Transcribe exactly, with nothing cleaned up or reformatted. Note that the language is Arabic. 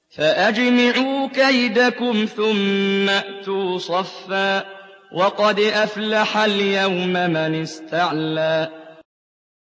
فأجمعوا كيدكم ثم أتوا صفا وقد أفلح اليوم من استعلى